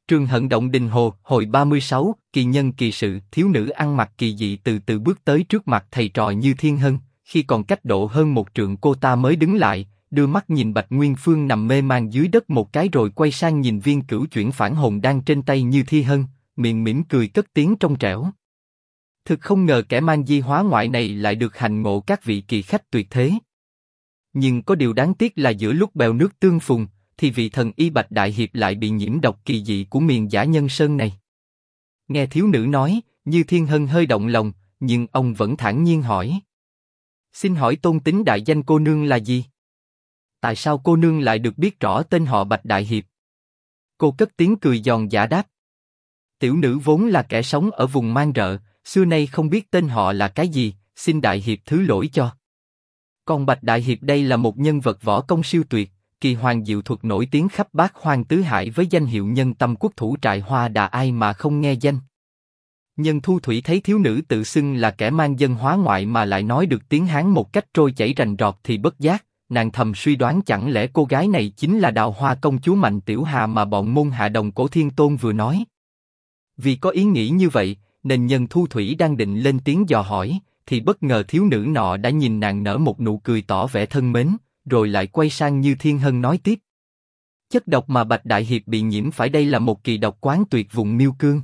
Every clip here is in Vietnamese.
Trường Hận Động Đình Hồ, hồi 36, kỳ nhân kỳ sự, thiếu nữ ăn mặc kỳ dị từ từ bước tới trước mặt thầy trò Như Thiên Hân, khi còn cách độ hơn một trượng cô ta mới đứng lại, đưa mắt nhìn Bạch Nguyên Phương nằm mê man dưới đất một cái rồi quay sang nhìn viên cửu chuyển phản hồn đang trên tay Như Thiên Hân, miệng mỉm cười cất tiếng trong trẻo. Thực không ngờ kẻ man di hóa ngoại này lại được hành ngộ các vị kỳ khách tuyệt thế. Nhưng có điều đáng tiếc là giữa lúc bèo nước tương phùng, thì vị thần y Bạch Đại Hiệp lại bị nhiễm độc kỳ dị của miền Dã Nhân Sơn này. Nghe thiếu nữ nói, Như Thiên Hân hơi động lòng, nhưng ông vẫn thản nhiên hỏi. Xin hỏi tôn tính đại danh cô nương là gì? Tại sao cô nương lại được biết rõ tên họ Bạch Đại Hiệp? Cô cất tiếng cười giòn giả đáp. Tiểu nữ vốn là kẻ sống ở vùng man rợ, xưa nay không biết tên họ là cái gì, xin Đại Hiệp thứ lỗi cho. Còn Bạch Đại Hiệp đây là một nhân vật võ công siêu tuyệt, kỳ hoàng diệu thuật nổi tiếng khắp bát hoang tứ hải với danh hiệu nhân tâm quốc thủ Trại Hoa Đà, ai mà không nghe danh. Nhân Thu Thủy thấy thiếu nữ tự xưng là kẻ man dân hóa ngoại mà lại nói được tiếng Hán một cách trôi chảy rành rọt thì bất giác, nàng thầm suy đoán chẳng lẽ cô gái này chính là Đào Hoa công chúa Mạnh Tiểu Hà mà bọn môn hạ Đồng Cổ Thiên Tôn vừa nói. Vì có ý nghĩ như vậy, nên Nhân Thu Thủy đang định lên tiếng dò hỏi, thì bất ngờ thiếu nữ nọ đã nhìn nàng nở một nụ cười tỏ vẻ thân mến, rồi lại quay sang Như Thiên Hân nói tiếp. Chất độc mà Bạch Đại Hiệp bị nhiễm phải đây là một kỳ độc quán tuyệt vùng Miêu Cương.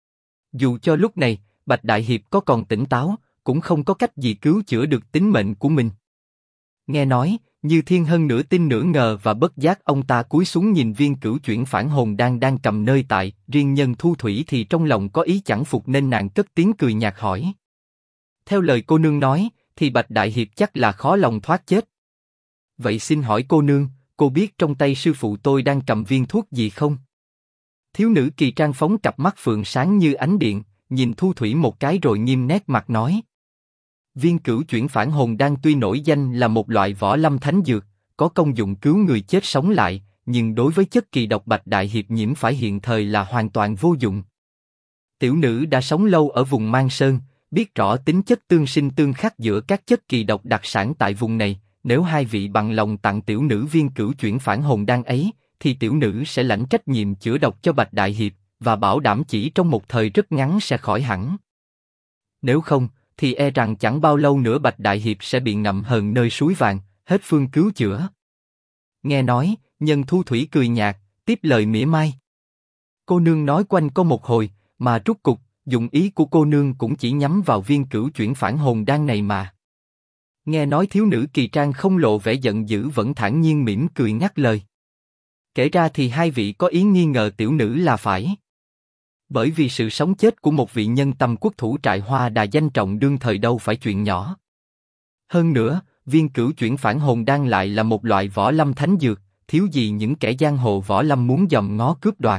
Dù cho lúc này, Bạch Đại Hiệp có còn tỉnh táo, cũng không có cách gì cứu chữa được tính mệnh của mình. Nghe nói, Như Thiên Hân nửa tin nửa ngờ và bất giác ông ta cúi xuống nhìn viên cửu chuyển phản hồn đang cầm nơi tại, riêng Nhân Thu Thủy thì trong lòng có ý chẳng phục nên nàng cất tiếng cười nhạt hỏi. Theo lời cô nương nói, thì Bạch Đại Hiệp chắc là khó lòng thoát chết. Vậy xin hỏi cô nương, cô biết trong tay sư phụ tôi đang cầm viên thuốc gì không? Thiếu nữ kỳ trang phóng cặp mắt phượng sáng như ánh điện, nhìn Thu Thủy một cái rồi nghiêm nét mặt nói. Viên cửu chuyển phản hồn đan tuy nổi danh là một loại võ lâm thánh dược, có công dụng cứu người chết sống lại, nhưng đối với chất kỳ độc Bạch Đại Hiệp nhiễm phải hiện thời là hoàn toàn vô dụng. Tiểu nữ đã sống lâu ở vùng Man Sơn, biết rõ tính chất tương sinh tương khắc giữa các chất kỳ độc đặc sản tại vùng này. Nếu hai vị bằng lòng tặng tiểu nữ viên cửu chuyển phản hồn đan ấy, thì tiểu nữ sẽ lãnh trách nhiệm chữa độc cho Bạch Đại Hiệp, và bảo đảm chỉ trong một thời rất ngắn sẽ khỏi hẳn. Nếu không, thì e rằng chẳng bao lâu nữa Bạch Đại Hiệp sẽ bị ngậm hờn nơi suối vàng, hết phương cứu chữa. Nghe nói, Nhân Thu Thủy cười nhạt, tiếp lời mỉa mai. Cô nương nói quanh có một hồi, mà rút cục, dụng ý của cô nương cũng chỉ nhắm vào viên cửu chuyển phản hồn đan này mà. Nghe nói thiếu nữ kỳ trang không lộ vẻ giận dữ vẫn thản nhiên mỉm cười ngắt lời. Kể ra thì hai vị có ý nghi ngờ tiểu nữ là phải. Bởi vì sự sống chết của một vị nhân tâm quốc thủ Trại Hoa Đà danh trọng đương thời đâu phải chuyện nhỏ. Hơn nữa, viên cửu chuyển phản hồn đan lại là một loại võ lâm thánh dược, thiếu gì những kẻ giang hồ võ lâm muốn dòm ngó cướp đoạt.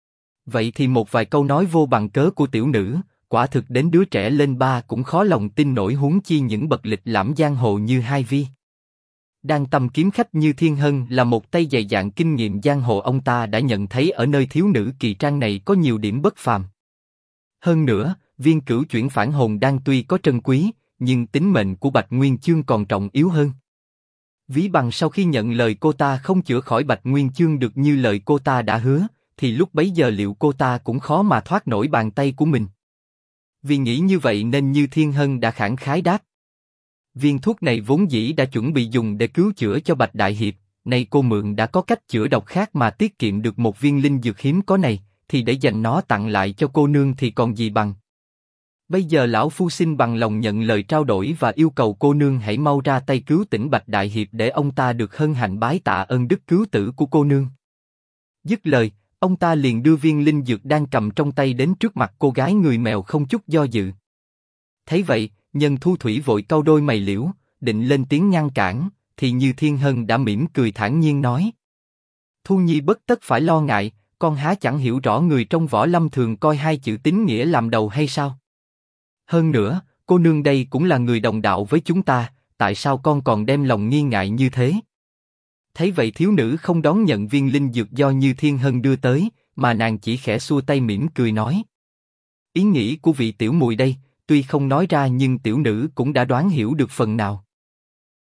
Vậy thì một vài câu nói vô bằng cớ của tiểu nữ, quả thực đến đứa trẻ lên ba cũng khó lòng tin nổi, huống chi những bậc lịch lãm giang hồ như hai vi. Đang tâm kiếm khách Như Thiên Hân là một tay dày dạn kinh nghiệm giang hồ, ông ta đã nhận thấy ở nơi thiếu nữ kỳ trang này có nhiều điểm bất phàm. Hơn nữa, viên cửu chuyển phản hồn đan tuy có trân quý, nhưng tính mệnh của Bạch Nguyên Chương còn trọng yếu hơn. Ví bằng sau khi nhận lời cô ta không chữa khỏi Bạch Nguyên Chương được như lời cô ta đã hứa, thì lúc bấy giờ liệu cô ta cũng khó mà thoát nổi bàn tay của mình. Vì nghĩ như vậy nên Như Thiên Hân đã khẳng khái đáp. Viên thuốc này vốn dĩ đã chuẩn bị dùng để cứu chữa cho Bạch Đại Hiệp, nay cô mượn đã có cách chữa độc khác mà tiết kiệm được một viên linh dược hiếm có này, thì để dành nó tặng lại cho cô nương thì còn gì bằng. Bây giờ lão phu xin bằng lòng nhận lời trao đổi và yêu cầu cô nương hãy mau ra tay cứu tỉnh Bạch Đại Hiệp để ông ta được hân hạnh bái tạ ơn đức cứu tử của cô nương. Dứt lời, ông ta liền đưa viên linh dược đang cầm trong tay đến trước mặt cô gái người mèo không chút do dự. Thấy vậy, Nhân Thu Thủy vội cau đôi mày liễu, định lên tiếng ngăn cản, thì Như Thiên Hân đã mỉm cười thản nhiên nói. Thu Nhi bất tất phải lo ngại, con há chẳng hiểu rõ người trong võ lâm thường coi hai chữ tín nghĩa làm đầu hay sao? Hơn nữa, cô nương đây cũng là người đồng đạo với chúng ta, tại sao con còn đem lòng nghi ngại như thế? Thấy vậy thiếu nữ không đón nhận viên linh dược do Như Thiên Hân đưa tới, mà nàng chỉ khẽ xua tay mỉm cười nói. Ý nghĩ của vị tiểu muội đây, tuy không nói ra nhưng tiểu nữ cũng đã đoán hiểu được phần nào.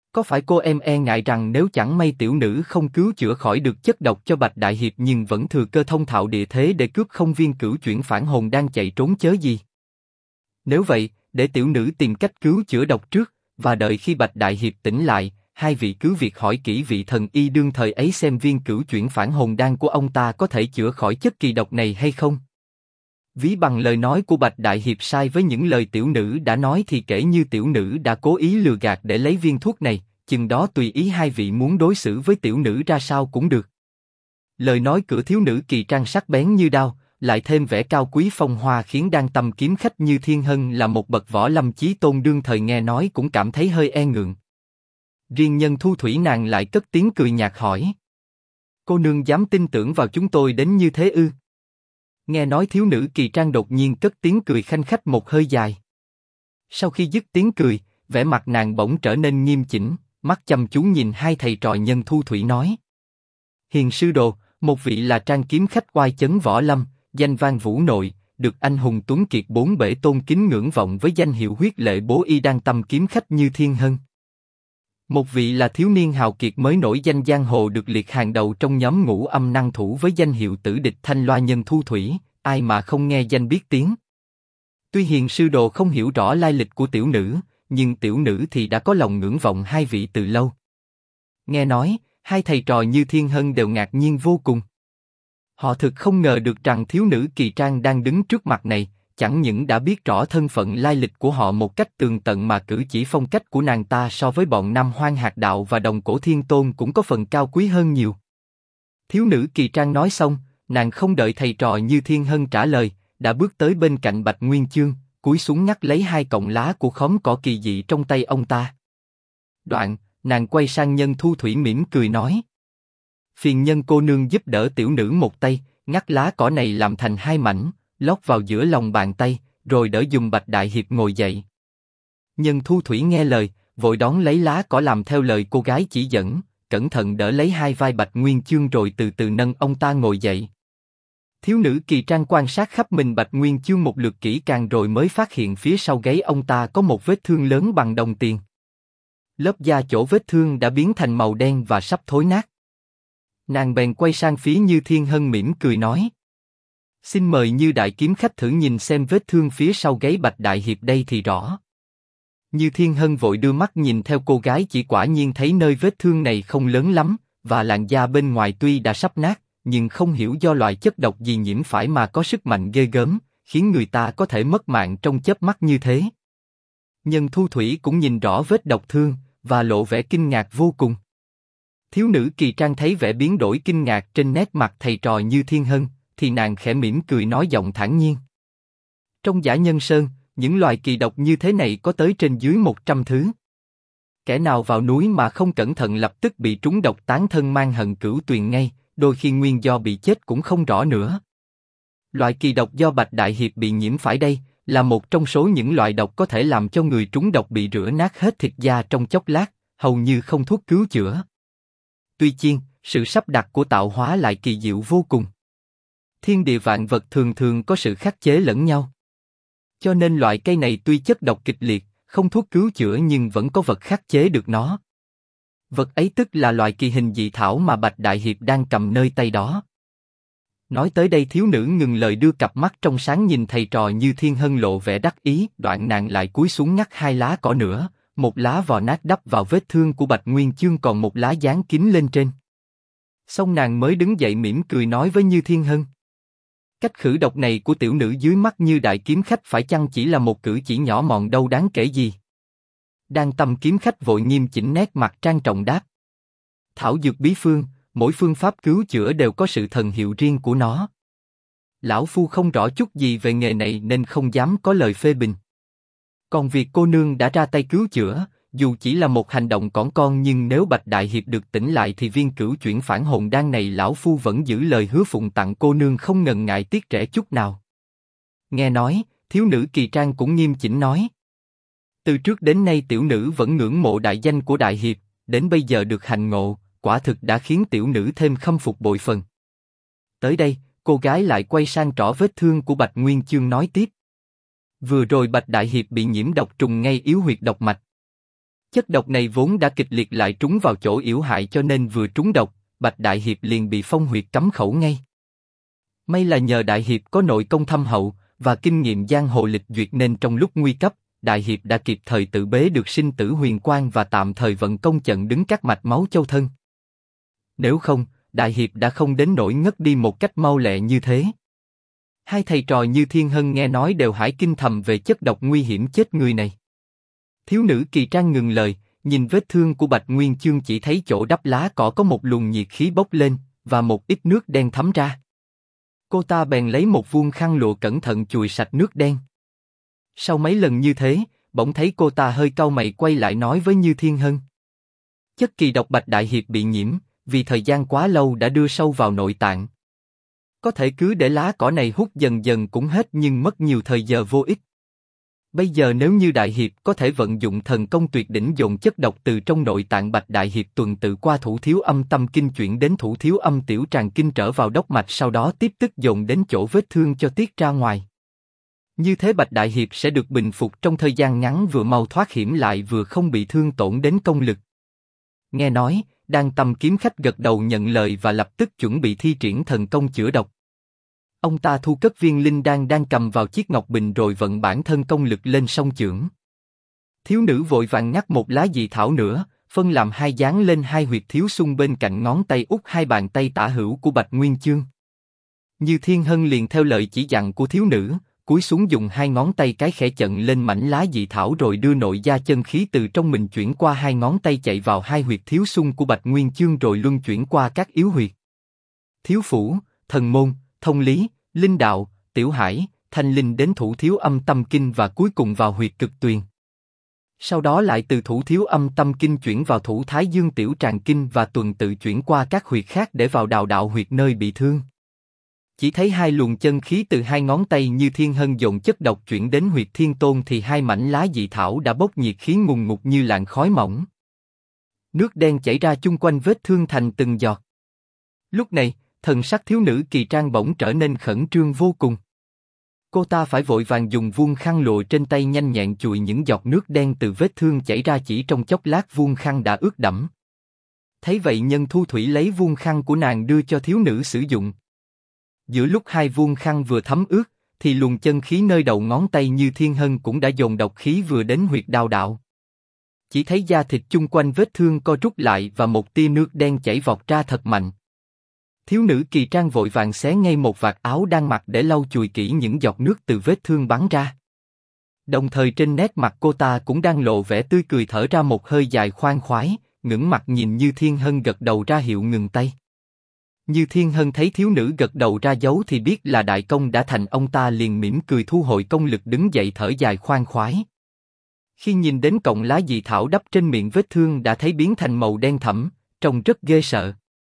Có phải cô em e ngại rằng nếu chẳng may tiểu nữ không cứu chữa khỏi được chất độc cho Bạch Đại Hiệp nhưng vẫn thừa cơ thông thạo địa thế để cướp không viên cửu chuyển phản hồn đang chạy trốn chớ gì? Nếu vậy, để tiểu nữ tìm cách cứu chữa độc trước, và đợi khi Bạch Đại Hiệp tỉnh lại, hai vị cứ việc hỏi kỹ vị thần y đương thời ấy xem viên cửu chuyển phản hồn đan của ông ta có thể chữa khỏi chất kỳ độc này hay không. Ví bằng lời nói của Bạch Đại Hiệp sai với những lời tiểu nữ đã nói thì kể như tiểu nữ đã cố ý lừa gạt để lấy viên thuốc này, chừng đó tùy ý hai vị muốn đối xử với tiểu nữ ra sao cũng được. Lời nói của thiếu nữ Kỳ Trang sắc bén như đao, lại thêm vẻ cao quý phong hoa khiến Đan Tâm kiếm khách Như Thiên Hân là một bậc võ lâm chí tôn đương thời nghe nói cũng cảm thấy hơi e ngượng. Riêng Nhân Thu Thủy nàng lại cất tiếng cười nhạt hỏi: cô nương dám tin tưởng vào chúng tôi đến như thế ư? Nghe nói thiếu nữ Kỳ Trang đột nhiên cất tiếng cười khanh khách một hơi dài. Sau khi dứt tiếng cười, vẻ mặt nàng bỗng trở nên nghiêm chỉnh, mắt chăm chú nhìn hai thầy trò Nhân Thu Thủy nói: Hiền sư đồ, một vị là trang kiếm khách oai chấn võ lâm, danh vang vũ nội, được anh hùng tuấn kiệt bốn bể tôn kính ngưỡng vọng với danh hiệu huyết lệ bố y Đan Tâm kiếm khách Như Thiên Hân. Một vị là thiếu niên hào kiệt mới nổi danh giang hồ được liệt hàng đầu trong nhóm ngũ âm năng thủ với danh hiệu tử địch Thanh Loa Nhân Thu Thủy, ai mà không nghe danh biết tiếng. Tuy hiền sư đồ không hiểu rõ lai lịch của tiểu nữ, nhưng tiểu nữ thì đã có lòng ngưỡng vọng hai vị từ lâu. Nghe nói, hai thầy trò Như Thiên Hân đều ngạc nhiên vô cùng. Họ thực không ngờ được rằng thiếu nữ Kỳ Trang đang đứng trước mặt này, chẳng những đã biết rõ thân phận lai lịch của họ một cách tường tận mà cử chỉ phong cách của nàng ta so với bọn Nam Hoang Hạt Đạo và Đồng Cổ Thiên Tôn cũng có phần cao quý hơn nhiều. Thiếu nữ Kỳ Trang nói xong, nàng không đợi thầy trò Như Thiên Hân trả lời, đã bước tới bên cạnh Bạch Nguyên Chương, cúi xuống ngắt lấy hai cọng lá của khóm cỏ kỳ dị trong tay ông ta. Đoạn, nàng quay sang Nhân Thu Thủy mỉm cười nói: phiền Nhân cô nương giúp đỡ tiểu nữ một tay, ngắt lá cỏ này làm thành hai mảnh, lót vào giữa lòng bàn tay, rồi đỡ dùm Bạch Đại Hiệp ngồi dậy. Nhân Thu Thủy nghe lời, vội đón lấy lá cỏ làm theo lời cô gái chỉ dẫn, cẩn thận đỡ lấy hai vai Bạch Nguyên Chương rồi từ từ nâng ông ta ngồi dậy. Thiếu nữ Kỳ Trang quan sát khắp mình Bạch Nguyên Chương một lượt kỹ càng rồi mới phát hiện phía sau gáy ông ta có một vết thương lớn bằng đồng tiền. Lớp da chỗ vết thương đã biến thành màu đen và sắp thối nát. Nàng bèn quay sang phía Như Thiên Hân mỉm cười nói: xin mời Như đại kiếm khách thử nhìn xem vết thương phía sau gáy Bạch Đại Hiệp đây thì rõ. Như Thiên Hân vội đưa mắt nhìn theo cô gái, chỉ quả nhiên thấy nơi vết thương này không lớn lắm, và làn da bên ngoài tuy đã sắp nát, nhưng không hiểu do loại chất độc gì nhiễm phải mà có sức mạnh ghê gớm, khiến người ta có thể mất mạng trong chớp mắt như thế. Nhân Thu Thủy cũng nhìn rõ vết độc thương, và lộ vẻ kinh ngạc vô cùng. Thiếu nữ Kỳ Trang thấy vẻ biến đổi kinh ngạc trên nét mặt thầy trò Như Thiên Hân, thì nàng khẽ mỉm cười nói giọng thản nhiên: trong Dã Nhân Sơn, những loài kỳ độc như thế này có tới trên dưới 100 thứ. Kẻ nào vào núi mà không cẩn thận lập tức bị trúng độc tán thân mang hận cửu tuyền ngay, đôi khi nguyên do bị chết cũng không rõ nữa. Loại kỳ độc do Bạch Đại Hiệp bị nhiễm phải đây, là một trong số những loại độc có thể làm cho người trúng độc bị rửa nát hết thịt da trong chốc lát, hầu như không thuốc cứu chữa. Tuy nhiên, sự sắp đặt của tạo hóa lại kỳ diệu vô cùng. Thiên địa vạn vật thường thường có sự khắc chế lẫn nhau. Cho nên loại cây này tuy chất độc kịch liệt, không thuốc cứu chữa nhưng vẫn có vật khắc chế được nó. Vật ấy tức là loại kỳ hình dị thảo mà Bạch Đại Hiệp đang cầm nơi tay đó. Nói tới đây thiếu nữ ngừng lời đưa cặp mắt trong sáng nhìn thầy trò Như Thiên Hân lộ vẻ đắc ý, đoạn nàng lại cúi xuống ngắt hai lá cỏ nữa, một lá vò nát đắp vào vết thương của Bạch Nguyên Chương, còn một lá dán kín lên trên. Xong nàng mới đứng dậy mỉm cười nói với Như Thiên Hân: cách khử độc này của tiểu nữ dưới mắt Như đại kiếm khách phải chăng chỉ là một cử chỉ nhỏ mọn đâu đáng kể gì? Đan Tâm kiếm khách vội nghiêm chỉnh nét mặt trang trọng đáp: thảo dược bí phương, mỗi phương pháp cứu chữa đều có sự thần hiệu riêng của nó. Lão phu không rõ chút gì về nghề này nên không dám có lời phê bình. Còn việc cô nương đã ra tay cứu chữa, dù chỉ là một hành động cỏn con, nhưng nếu Bạch Đại Hiệp được tỉnh lại thì viên cửu chuyển phản hồn đan này lão phu vẫn giữ lời hứa phụng tặng cô nương không ngần ngại tiếc rẻ chút nào. Nghe nói, thiếu nữ Kỳ Trang cũng nghiêm chỉnh nói: từ trước đến nay tiểu nữ vẫn ngưỡng mộ đại danh của Đại Hiệp, đến bây giờ được hành ngộ, quả thực đã khiến tiểu nữ thêm khâm phục bội phần. Tới đây, cô gái lại quay sang trỏ vết thương của Bạch Nguyên Chương nói tiếp: vừa rồi Bạch Đại Hiệp bị nhiễm độc trùng ngay yếu huyệt độc mạch. Chất độc này vốn đã kịch liệt lại trúng vào chỗ yếu hại cho nên vừa trúng độc, Bạch Đại Hiệp liền bị phong huyệt cấm khẩu ngay. May là nhờ Đại Hiệp có nội công thâm hậu và kinh nghiệm giang hồ lịch duyệt nên trong lúc nguy cấp, Đại Hiệp đã kịp thời tự bế được sinh tử huyền quang và tạm thời vận công chặn đứng các mạch máu châu thân. Nếu không, Đại Hiệp đã không đến nỗi ngất đi một cách mau lẹ như thế. Hai thầy trò Như Thiên Hân nghe nói đều hãi kinh thầm về chất độc nguy hiểm chết người này. Thiếu nữ Kỳ Trang ngừng lời, nhìn vết thương của Bạch Nguyên Chương chỉ thấy chỗ đắp lá cỏ có một luồng nhiệt khí bốc lên và một ít nước đen thấm ra. Cô ta bèn lấy một vuông khăn lụa cẩn thận chùi sạch nước đen. Sau mấy lần như thế, bỗng thấy cô ta hơi cau mày quay lại nói với Như Thiên Hân. Chất kỳ độc Bạch Đại Hiệp bị nhiễm, vì thời gian quá lâu đã đưa sâu vào nội tạng. Có thể cứ để lá cỏ này hút dần dần cũng hết nhưng mất nhiều thời giờ vô ích. Bây giờ nếu như Đại Hiệp có thể vận dụng thần công tuyệt đỉnh dồn chất độc từ trong nội tạng Bạch Đại Hiệp tuần tự qua thủ thiếu âm tâm kinh chuyển đến thủ thiếu âm tiểu tràng kinh trở vào đốc mạch sau đó tiếp tức dồn đến chỗ vết thương cho tiết ra ngoài. Như thế Bạch Đại Hiệp sẽ được bình phục trong thời gian ngắn vừa mau thoát hiểm lại vừa không bị thương tổn đến công lực. Nghe nói, Đan Tâm kiếm khách gật đầu nhận lời và lập tức chuẩn bị thi triển thần công chữa độc. Ông ta thu cất viên linh đan đang cầm vào chiếc ngọc bình rồi vận bản thân công lực lên song chưởng. Thiếu nữ vội vàng ngắt một lá dị thảo nữa, phân làm hai dán lên hai huyệt thiếu xung bên cạnh ngón tay út hai bàn tay tả hữu của Bạch Nguyên Chương. Như Thiên Hân liền theo lời chỉ dặn của thiếu nữ, cúi xuống dùng hai ngón tay cái khẽ chận lên mảnh lá dị thảo rồi đưa nội gia chân khí từ trong mình chuyển qua hai ngón tay chạy vào hai huyệt thiếu xung của Bạch Nguyên Chương rồi luân chuyển qua các yếu huyệt. Thiếu phủ, thần môn, thông lý, linh đạo, tiểu hải, thanh linh đến thủ thiếu âm tâm kinh và cuối cùng vào huyệt cực tuyền. Sau đó lại từ thủ thiếu âm tâm kinh chuyển vào thủ thái dương tiểu tràng kinh và tuần tự chuyển qua các huyệt khác để vào đào đạo huyệt nơi bị thương. Chỉ thấy hai luồng chân khí từ hai ngón tay Như Thiên Hân dồn chất độc chuyển đến huyệt thiên tôn thì hai mảnh lá dị thảo đã bốc nhiệt khí ngùn ngụt như làn khói mỏng. Nước đen chảy ra chung quanh vết thương thành từng giọt. Lúc này, thần sắc thiếu nữ Kỳ Trang bỗng trở nên khẩn trương vô cùng. Cô ta phải vội vàng dùng vuông khăn lụa trên tay nhanh nhẹn chùi những giọt nước đen từ vết thương chảy ra chỉ trong chốc lát vuông khăn đã ướt đẫm. Thấy vậy Nhân Thu Thủy lấy vuông khăn của nàng đưa cho thiếu nữ sử dụng. Giữa lúc hai vuông khăn vừa thấm ướt, thì luồng chân khí nơi đầu ngón tay Như Thiên Hân cũng đã dồn độc khí vừa đến huyệt đao đạo. Chỉ thấy da thịt chung quanh vết thương co rút lại và một tia nước đen chảy vọt ra thật mạnh. Thiếu nữ Kỳ Trang vội vàng xé ngay một vạt áo đang mặc để lau chùi kỹ những giọt nước từ vết thương bắn ra. Đồng thời trên nét mặt cô ta cũng đang lộ vẻ tươi cười thở ra một hơi dài khoan khoái, ngẩng mặt nhìn Như Thiên Hân gật đầu ra hiệu ngừng tay. Như Thiên Hân thấy thiếu nữ gật đầu ra dấu thì biết là đại công đã thành, ông ta liền mỉm cười thu hồi công lực đứng dậy thở dài khoan khoái. Khi nhìn đến cọng lá dị thảo đắp trên miệng vết thương đã thấy biến thành màu đen thẫm, trông rất ghê sợ.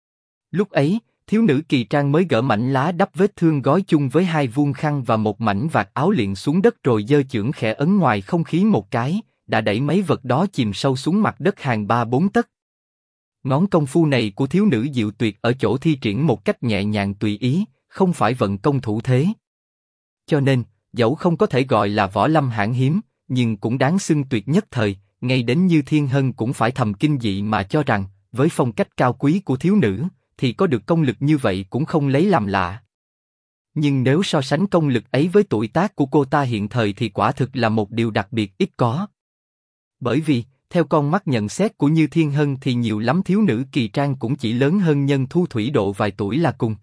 Lúc ấy, thiếu nữ Kỳ Trang mới gỡ mảnh lá đắp vết thương gói chung với hai vuông khăn và một mảnh vạt áo liền xuống đất rồi giơ chưởng khẽ ấn ngoài không khí một cái, đã đẩy mấy vật đó chìm sâu xuống mặt đất hàng 3-4 tấc. Ngón công phu này của thiếu nữ diệu tuyệt ở chỗ thi triển một cách nhẹ nhàng tùy ý, không phải vận công thủ thế. Cho nên, dẫu không có thể gọi là võ lâm hạng hiếm, nhưng cũng đáng xưng tuyệt nhất thời, ngay đến Như Thiên Hân cũng phải thầm kinh dị mà cho rằng, với phong cách cao quý của thiếu nữ, thì có được công lực như vậy cũng không lấy làm lạ. Nhưng nếu so sánh công lực ấy với tuổi tác của cô ta hiện thời thì quả thực là một điều đặc biệt ít có. Bởi vì, theo con mắt nhận xét của Như Thiên Hân thì nhiều lắm thiếu nữ Kỳ Trang cũng chỉ lớn hơn Nhân Thu Thủy độ vài tuổi là cùng.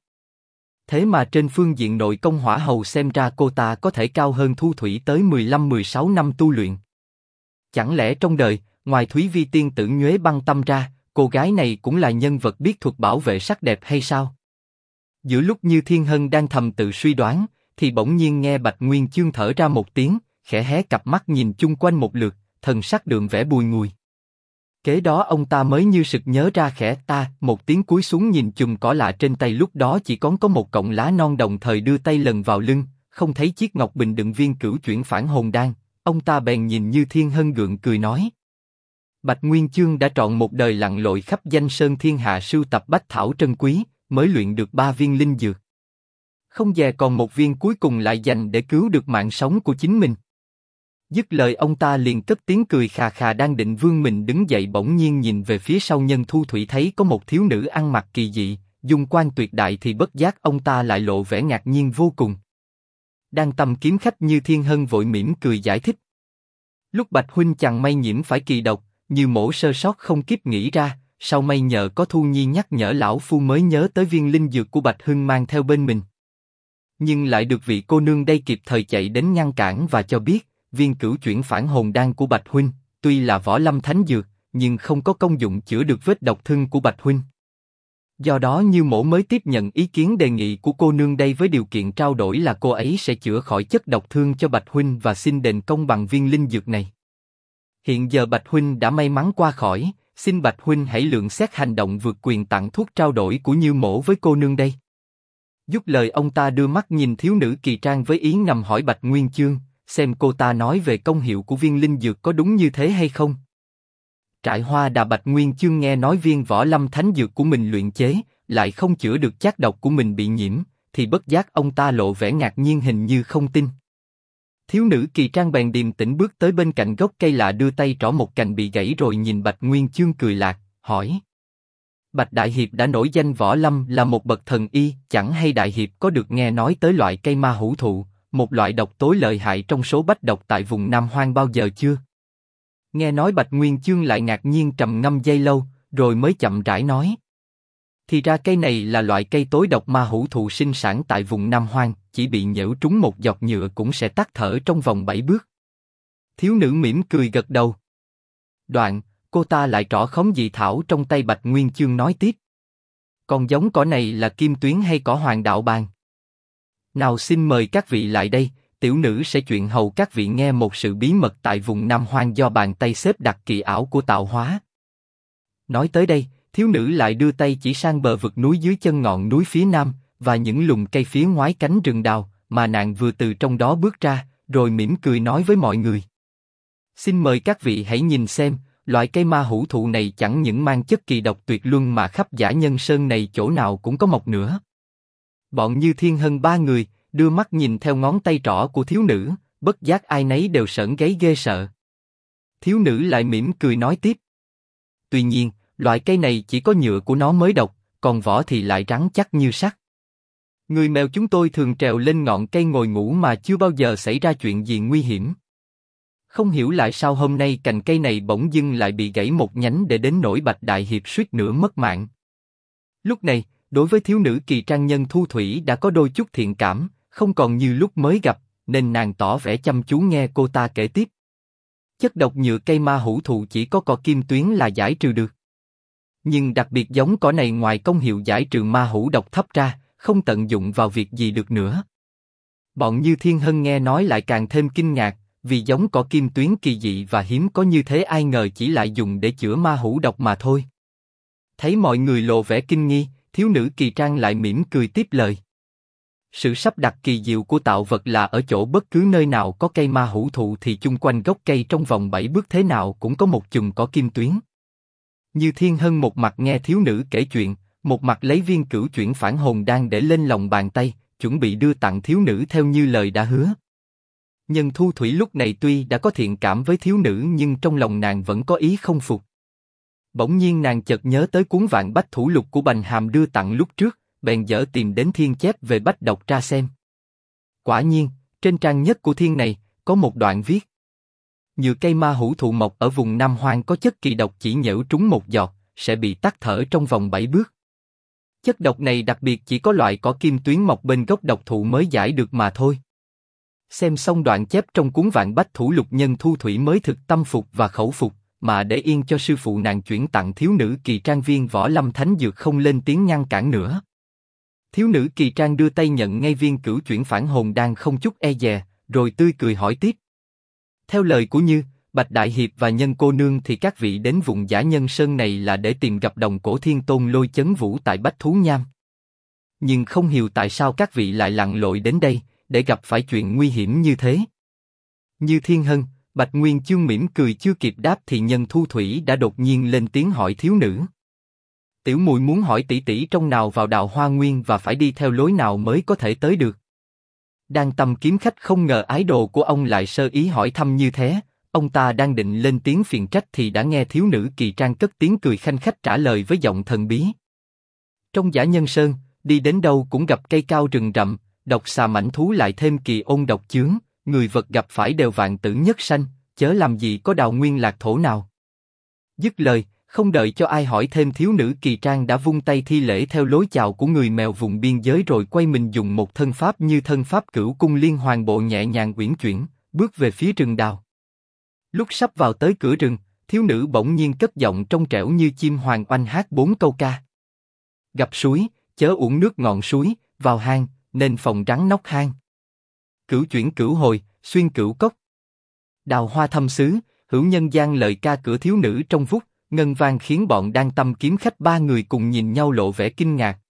Thế mà trên phương diện nội công hỏa hầu xem ra cô ta có thể cao hơn Thu Thủy tới 15-16 năm tu luyện. Chẳng lẽ trong đời, ngoài Thúy Vi tiên tử Nhuế Băng Tâm ra, cô gái này cũng là nhân vật biết thuật bảo vệ sắc đẹp hay sao? Giữa lúc Như Thiên Hân đang thầm tự suy đoán, thì bỗng nhiên nghe Bạch Nguyên Chương thở ra một tiếng, khẽ hé cặp mắt nhìn chung quanh một lượt, thần sắc đượm vẻ bùi ngùi. Kế đó ông ta mới như sực nhớ ra khẽ ta, một tiếng cúi xuống nhìn chùm cỏ lạ trên tay lúc đó chỉ còn có một cọng lá non đồng thời đưa tay lần vào lưng, không thấy chiếc ngọc bình đựng viên cửu chuyển phản hồn đan, ông ta bèn nhìn Như Thiên Hân gượng cười nói. Bạch Nguyên Chương đã trọn một đời lặn lội khắp danh sơn thiên hạ sưu tập bách thảo trân quý, mới luyện được 3 viên linh dược. Không dè còn một viên cuối cùng lại dành để cứu được mạng sống của chính mình. Dứt lời ông ta liền cất tiếng cười khà khà, đang định vươn mình đứng dậy, bỗng nhiên nhìn về phía sau Nhân Thu Thủy thấy có một thiếu nữ ăn mặc kỳ dị, dung quan tuyệt đại, thì bất giác ông ta lại lộ vẻ ngạc nhiên vô cùng. Đang tầm kiếm khách Như Thiên Hân vội mỉm cười giải thích. Lúc Bạch huynh chẳng may nhiễm phải kỳ độc, Như mỗ sơ sót không kịp nghĩ ra, sau may nhờ có Thu Nhi nhắc nhở lão phu mới nhớ tới viên linh dược của Bạch huynh mang theo bên mình. Nhưng lại được vị cô nương đây kịp thời chạy đến ngăn cản và cho biết, viên cửu chuyển phản hồn đan của Bạch huynh, tuy là võ lâm thánh dược, nhưng không có công dụng chữa được vết độc thương của Bạch huynh. Do đó Như mỗ mới tiếp nhận ý kiến đề nghị của cô nương đây, với điều kiện trao đổi là cô ấy sẽ chữa khỏi chất độc thương cho Bạch huynh và xin đền công bằng viên linh dược này. Hiện giờ Bạch huynh đã may mắn qua khỏi, xin Bạch huynh hãy lượng xét hành động vượt quyền tặng thuốc trao đổi của Như mỗ với cô nương đây. Dứt lời ông ta đưa mắt nhìn thiếu nữ kỳ trang với ý ngầm hỏi Bạch Nguyên Chương, xem cô ta nói về công hiệu của viên linh dược có đúng như thế hay không. Trại Hoa Đà Bạch Nguyên Chương nghe nói viên võ lâm thánh dược của mình luyện chế, lại không chữa được chất độc của mình bị nhiễm, thì bất giác ông ta lộ vẻ ngạc nhiên, hình như không tin. Thiếu nữ kỳ trang bèn điềm tĩnh bước tới bên cạnh gốc cây lạ, đưa tay trỏ một cành bị gãy rồi nhìn Bạch Nguyên Chương cười lạc, hỏi. Bạch Đại Hiệp đã nổi danh võ lâm là một bậc thần y, chẳng hay Đại Hiệp có được nghe nói tới loại cây ma hữu thụ, một loại độc tối lợi hại trong số bách độc tại vùng Nam Hoang bao giờ chưa? Nghe nói Bạch Nguyên Chương lại ngạc nhiên trầm ngâm giây lâu, rồi mới chậm rãi nói. Thì ra cây này là loại cây tối độc ma hữu thụ sinh sản tại vùng Nam Hoang, chỉ bị nhễu trúng một giọt nhựa cũng sẽ tắt thở trong vòng 7 bước. Thiếu nữ mỉm cười gật đầu. Đoạn, cô ta lại trỏ khóm dị thảo trong tay Bạch Nguyên Chương nói tiếp. Còn giống cỏ này là kim tuyến hay cỏ hoàng đạo bàn? Nào xin mời các vị lại đây, tiểu nữ sẽ chuyện hầu các vị nghe một sự bí mật tại vùng Nam Hoang do bàn tay xếp đặt kỳ ảo của tạo hóa. Nói tới đây, thiếu nữ lại đưa tay chỉ sang bờ vực núi dưới chân ngọn núi phía nam, và những lùm cây phía ngoái cánh rừng đào, mà nàng vừa từ trong đó bước ra, rồi mỉm cười nói với mọi người. Xin mời các vị hãy nhìn xem, loại cây ma hữu thụ này chẳng những mang chất kỳ độc tuyệt luân mà khắp Dã Nhân Sơn này chỗ nào cũng có mọc nữa. Bọn Như Thiên Hân ba người, đưa mắt nhìn theo ngón tay trỏ của thiếu nữ, bất giác ai nấy đều sởn gáy ghê sợ. Thiếu nữ lại mỉm cười nói tiếp. Tuy nhiên, loại cây này chỉ có nhựa của nó mới độc, còn vỏ thì lại rắn chắc như sắt. Người mèo chúng tôi thường trèo lên ngọn cây ngồi ngủ mà chưa bao giờ xảy ra chuyện gì nguy hiểm. Không hiểu lại sao hôm nay cành cây này bỗng dưng lại bị gãy một nhánh, để đến nỗi Bạch Đại Hiệp suýt nữa mất mạng. Lúc này, đối với thiếu nữ kỳ trang Nhân Thu Thủy đã có đôi chút thiện cảm, không còn như lúc mới gặp, nên nàng tỏ vẻ chăm chú nghe cô ta kể tiếp. Chất độc nhựa cây ma hữu thụ chỉ có cỏ kim tuyến là giải trừ được. Nhưng đặc biệt giống cỏ này ngoài công hiệu giải trừ ma hữu độc thấp ra, không tận dụng vào việc gì được nữa. Bọn Như Thiên Hân nghe nói lại càng thêm kinh ngạc, vì giống cỏ kim tuyến kỳ dị và hiếm có như thế ai ngờ chỉ lại dùng để chữa ma hữu độc mà thôi. Thấy mọi người lộ vẻ kinh nghi, thiếu nữ kỳ trang lại mỉm cười tiếp lời. Sự sắp đặt kỳ diệu của tạo vật là ở chỗ bất cứ nơi nào có cây ma hữu thụ thì chung quanh gốc cây trong vòng 7 bước thế nào cũng có một chùm cỏ kim tuyến. Như Thiên Hân một mặt nghe thiếu nữ kể chuyện, một mặt lấy viên cửu chuyển phản hồn đan để lên lòng bàn tay, chuẩn bị đưa tặng thiếu nữ theo như lời đã hứa. Nhân Thu Thủy lúc này tuy đã có thiện cảm với thiếu nữ nhưng trong lòng nàng vẫn có ý không phục. Bỗng nhiên nàng chợt nhớ tới cuốn Vạn Bách Thủ Lục của Bành Hàm đưa tặng lúc trước, bèn dở tìm đến thiên chép về bách độc tra xem. Quả nhiên, trên trang nhất của thiên này, có một đoạn viết. Nhựa cây ma hữu thụ mọc ở vùng Nam Hoang có chất kỳ độc chỉ nhễu trúng một giọt, sẽ bị tắt thở trong vòng 7 bước. Chất độc này đặc biệt chỉ có loại cỏ kim tuyến mọc bên gốc độc thụ mới giải được mà thôi. Xem xong đoạn chép trong cuốn Vạn Bách Thủ Lục, Nhân Thu Thủy mới thực tâm phục và khẩu phục, mà để yên cho sư phụ nàng chuyển tặng thiếu nữ kỳ trang viên võ lâm thánh dược không lên tiếng ngăn cản nữa. Thiếu nữ kỳ trang đưa tay nhận ngay viên cửu chuyển phản hồn đan không chút e dè, rồi tươi cười hỏi tiếp. Theo lời của Như, Bạch Đại Hiệp và Nhân cô nương thì các vị đến vùng Dã Nhân Sơn này là để tìm gặp Đồng Cổ Thiên Tôn Lôi Chấn Vũ tại Bách Thú Nham. Nhưng không hiểu tại sao các vị lại lặn lội đến đây, để gặp phải chuyện nguy hiểm như thế. Như Thiên Hân, Bạch Nguyên Chương mỉm cười chưa kịp đáp thì Nhân Thu Thủy đã đột nhiên lên tiếng hỏi thiếu nữ. Tiểu muội muốn hỏi tỷ tỷ trong nào vào Đào Hoa Nguyên và phải đi theo lối nào mới có thể tới được. Đang Tâm kiếm khách không ngờ ái đồ của ông lại sơ ý hỏi thăm như thế, ông ta đang định lên tiếng phiền trách thì đã nghe thiếu nữ Kỳ Trang cất tiếng cười khanh khách trả lời với giọng thần bí. Trong Dã Nhân Sơn, đi đến đâu cũng gặp cây cao rừng rậm, độc xà mãnh thú lại thêm kỳ ôn độc chướng, người vật gặp phải đều vạn tử nhất sanh, chớ làm gì có đào nguyên lạc thổ nào. Dứt lời, không đợi cho ai hỏi thêm thiếu nữ Kỳ Trang đã vung tay thi lễ theo lối chào của người mèo vùng biên giới rồi quay mình dùng một thân pháp như thân pháp Cửu Cung Liên Hoàn Bộ nhẹ nhàng uyển chuyển, bước về phía rừng đào. Lúc sắp vào tới cửa rừng, thiếu nữ bỗng nhiên cất giọng trong trẻo như chim hoàng oanh hát 4 câu ca. Gặp suối, chớ uống nước ngọn suối, vào hang, nên phòng rắn nóc hang. Cửu chuyển cửu hồi, xuyên cửu cốc. Đào hoa thâm xứ, hữu nhân gian lời ca cửa thiếu nữ trong vút, ngân vang khiến bọn Đang Tâm kiếm khách ba người cùng nhìn nhau lộ vẻ kinh ngạc.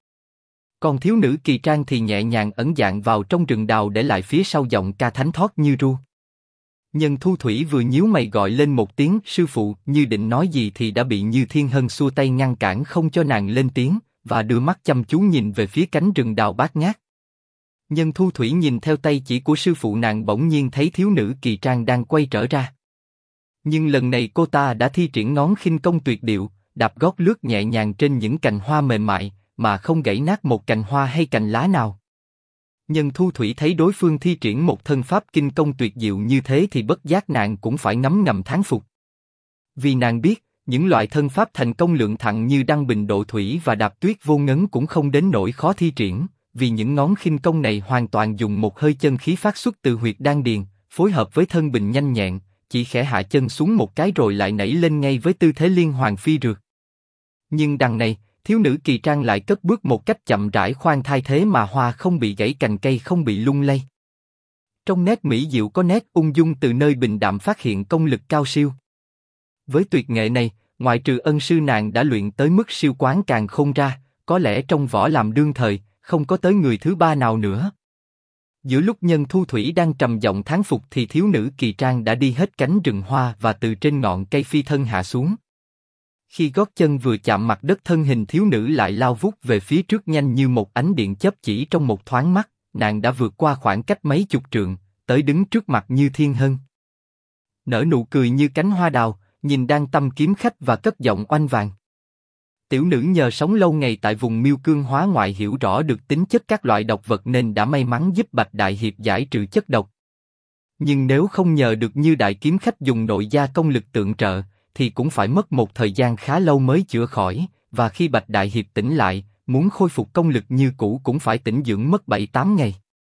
Còn thiếu nữ Kỳ Trang thì nhẹ nhàng ẩn dạng vào trong rừng đào để lại phía sau giọng ca thánh thót như ru. Nhân Thu Thủy vừa nhíu mày gọi lên một tiếng sư phụ, như định nói gì thì đã bị Như Thiên Hân xua tay ngăn cản không cho nàng lên tiếng, và đưa mắt chăm chú nhìn về phía cánh rừng đào bát ngát. Nhân Thu Thủy nhìn theo tay chỉ của sư phụ nàng bỗng nhiên thấy thiếu nữ Kỳ Trang đang quay trở ra. Nhưng lần này cô ta đã thi triển ngón khinh công tuyệt điệu, đạp gót lướt nhẹ nhàng trên những cành hoa mềm mại, mà không gãy nát một cành hoa hay cành lá nào. Nhân Thu Thủy thấy đối phương thi triển một thân pháp kinh công tuyệt diệu như thế thì bất giác nàng cũng phải ngấm ngầm thán phục. Vì nàng biết, những loại thân pháp thành công lượng thặng như đăng bình độ thủy và đạp tuyết vô ngấn cũng không đến nỗi khó thi triển, vì những ngón khinh công này hoàn toàn dùng một hơi chân khí phát xuất từ huyệt đan điền, phối hợp với thân bình nhanh nhẹn, chỉ khẽ hạ chân xuống một cái rồi lại nảy lên ngay với tư thế liên hoàn phi rượt. Nhưng đằng này, thiếu nữ Kỳ Trang lại cất bước một cách chậm rãi khoan thai thế mà hoa không bị gãy cành cây không bị lung lay. Trong nét mỹ diệu có nét ung dung từ nơi bình đạm phát hiện công lực cao siêu. Với tuyệt nghệ này, ngoại trừ ân sư nàng đã luyện tới mức siêu quán càn khôn ra, có lẽ trong võ làm đương thời, không có tới người thứ ba nào nữa. Giữa lúc Nhân Thu Thủy đang trầm giọng thán phục thì thiếu nữ Kỳ Trang đã đi hết cánh rừng hoa và từ trên ngọn cây phi thân hạ xuống. Khi gót chân vừa chạm mặt đất thân hình thiếu nữ lại lao vút về phía trước nhanh như một ánh điện chớp chỉ trong một thoáng mắt, nàng đã vượt qua khoảng cách mấy chục trượng, tới đứng trước mặt Như Thiên Hân. Nở nụ cười như cánh hoa đào, nhìn Đang Tâm kiếm khách và cất giọng oanh vàng. Tiểu nữ nhờ sống lâu ngày tại vùng Miêu Cương Hóa ngoại hiểu rõ được tính chất các loại độc vật nên đã may mắn giúp Bạch Đại Hiệp giải trừ chất độc. Nhưng nếu không nhờ được Như Đại kiếm khách dùng nội gia công lực tượng trợ, thì cũng phải mất một thời gian khá lâu mới chữa khỏi, và khi Bạch Đại Hiệp tỉnh lại, muốn khôi phục công lực như cũ cũng phải tĩnh dưỡng mất 7-8 ngày.